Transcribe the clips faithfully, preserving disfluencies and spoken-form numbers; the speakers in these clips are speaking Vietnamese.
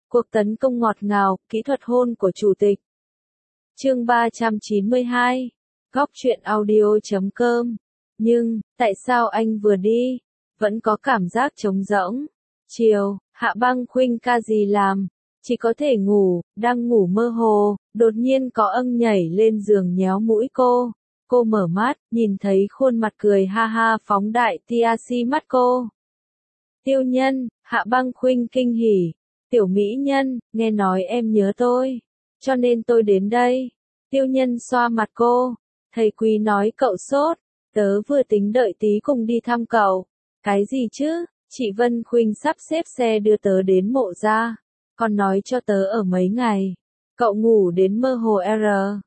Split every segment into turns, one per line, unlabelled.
Cuộc tấn công ngọt ngào, kỹ thuật hôn của chủ tịch. Chương ba trăm chín mươi hai. Góc truyện audio chấm com. Nhưng, tại sao anh vừa đi, vẫn có cảm giác trống rỗng? Chiều, Hạ Băng Khuynh ca gì làm? Chỉ có thể ngủ, đang ngủ mơ hồ, đột nhiên có âng nhảy lên giường nhéo mũi cô. Cô mở mắt, nhìn thấy khuôn mặt cười ha ha phóng đại tia si mắt cô. Tiêu Nhân, Hạ Băng Khuynh kinh hỉ. Tiểu mỹ nhân, nghe nói em nhớ tôi, cho nên tôi đến đây. Tiêu Nhân xoa mặt cô. Thầy Quý nói cậu sốt, tớ vừa tính đợi tí cùng đi thăm cậu. Cái gì chứ? Chị Vân Khuynh sắp xếp xe đưa tớ đến Mộ Gia, còn nói cho tớ ở mấy ngày. Cậu ngủ đến mơ hồ R.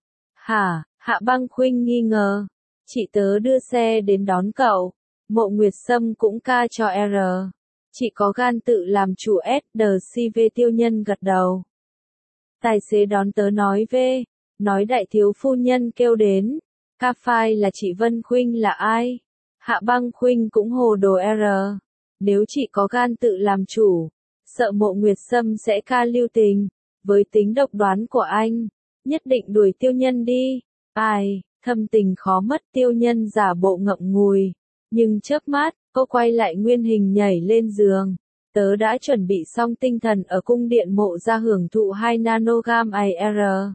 Hả? Hạ Băng Khuynh nghi ngờ. Chị tớ đưa xe đến đón cậu. Mộ Nguyệt Sâm cũng ca cho R. Chị có gan tự làm chủ ét đê xê vê. Tiêu Nhân gật đầu. Tài xế đón tớ nói về, nói đại thiếu phu nhân kêu đến. Ca phai là chị Vân Khuynh là ai? Hạ Băng Khuynh cũng hồ đồ R. Nếu chị có gan tự làm chủ, sợ Mộ Nguyệt Sâm sẽ ca lưu tình. Với tính độc đoán của anh, nhất định đuổi Tiêu Nhân đi. Ai, thâm tình khó mất. Tiêu Nhân giả bộ ngậm ngùi. Nhưng chớp mắt, cô quay lại nguyên hình nhảy lên giường. Tớ đã chuẩn bị xong tinh thần ở cung điện Mộ Gia hưởng thụ hai nanogam a rờ.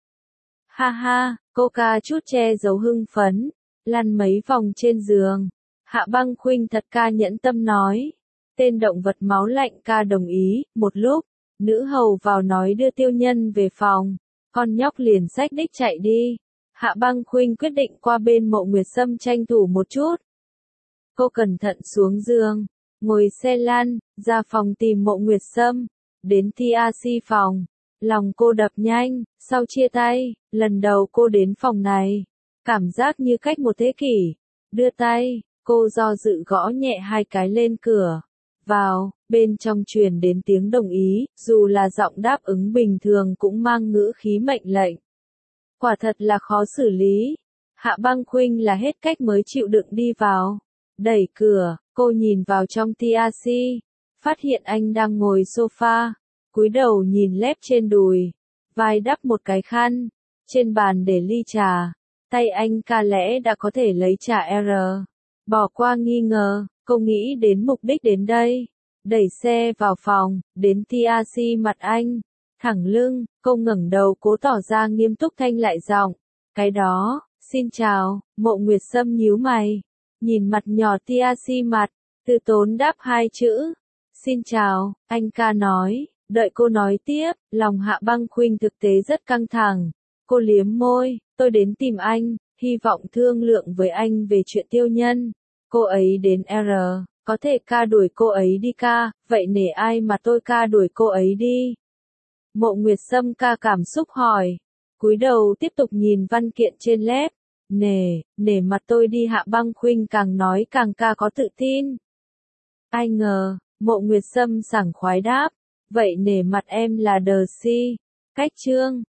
Ha ha, cô ca chút che giấu hưng phấn, lăn mấy vòng trên giường. Hạ Băng Khuynh thật ca nhẫn tâm nói. Tên động vật máu lạnh ca đồng ý. Một lúc, nữ hầu vào nói đưa Tiêu Nhân về phòng. Con nhóc liền xách đích chạy đi. Hạ Băng Khuynh quyết định qua bên Mộ Nguyệt Sâm tranh thủ một chút. Cô cẩn thận xuống giường, ngồi xe lăn, ra phòng tìm Mộ Nguyệt Sâm. Đến tê a xê phòng, lòng cô đập nhanh. Sau chia tay, lần đầu cô đến phòng này, cảm giác như cách một thế kỷ. Đưa tay, cô do dự gõ nhẹ hai cái lên cửa. Vào, bên trong truyền đến tiếng đồng ý, dù là giọng đáp ứng bình thường cũng mang ngữ khí mệnh lệnh. Quả thật là khó xử lý. Hạ Băng Khuynh là hết cách mới chịu đựng đi vào. Đẩy cửa, cô nhìn vào trong tê a xê, phát hiện anh đang ngồi sofa, cúi đầu nhìn lép trên đùi, vai đắp một cái khăn, trên bàn để ly trà, tay anh ca lẽ đã có thể lấy trà R. Bỏ qua nghi ngờ, cô nghĩ đến mục đích đến đây, đẩy xe vào phòng, đến tê a xê mặt anh, thẳng lưng, cô ngẩng đầu cố tỏ ra nghiêm túc thanh lại giọng, cái đó, xin chào. Mộ Nguyệt Sâm nhíu mày. Nhìn mặt nhỏ tê a xê mặt, từ tốn đáp hai chữ. Xin chào, anh ca nói, đợi cô nói tiếp, lòng Hạ Băng Khuynh thực tế rất căng thẳng. Cô liếm môi, tôi đến tìm anh, hy vọng thương lượng với anh về chuyện Tiêu Nhân. Cô ấy đến R, có thể ca đuổi cô ấy đi ca, vậy nể ai mà tôi ca đuổi cô ấy đi? Mộ Nguyệt Sâm ca cảm xúc hỏi, cúi đầu tiếp tục nhìn văn kiện trên lép. Nể, nể mặt tôi đi. Hạ Băng Khuynh càng nói càng ca có tự tin. Ai ngờ, Mộ Nguyệt Sâm sảng khoái đáp, vậy nể mặt em là đờ si. Cách chương.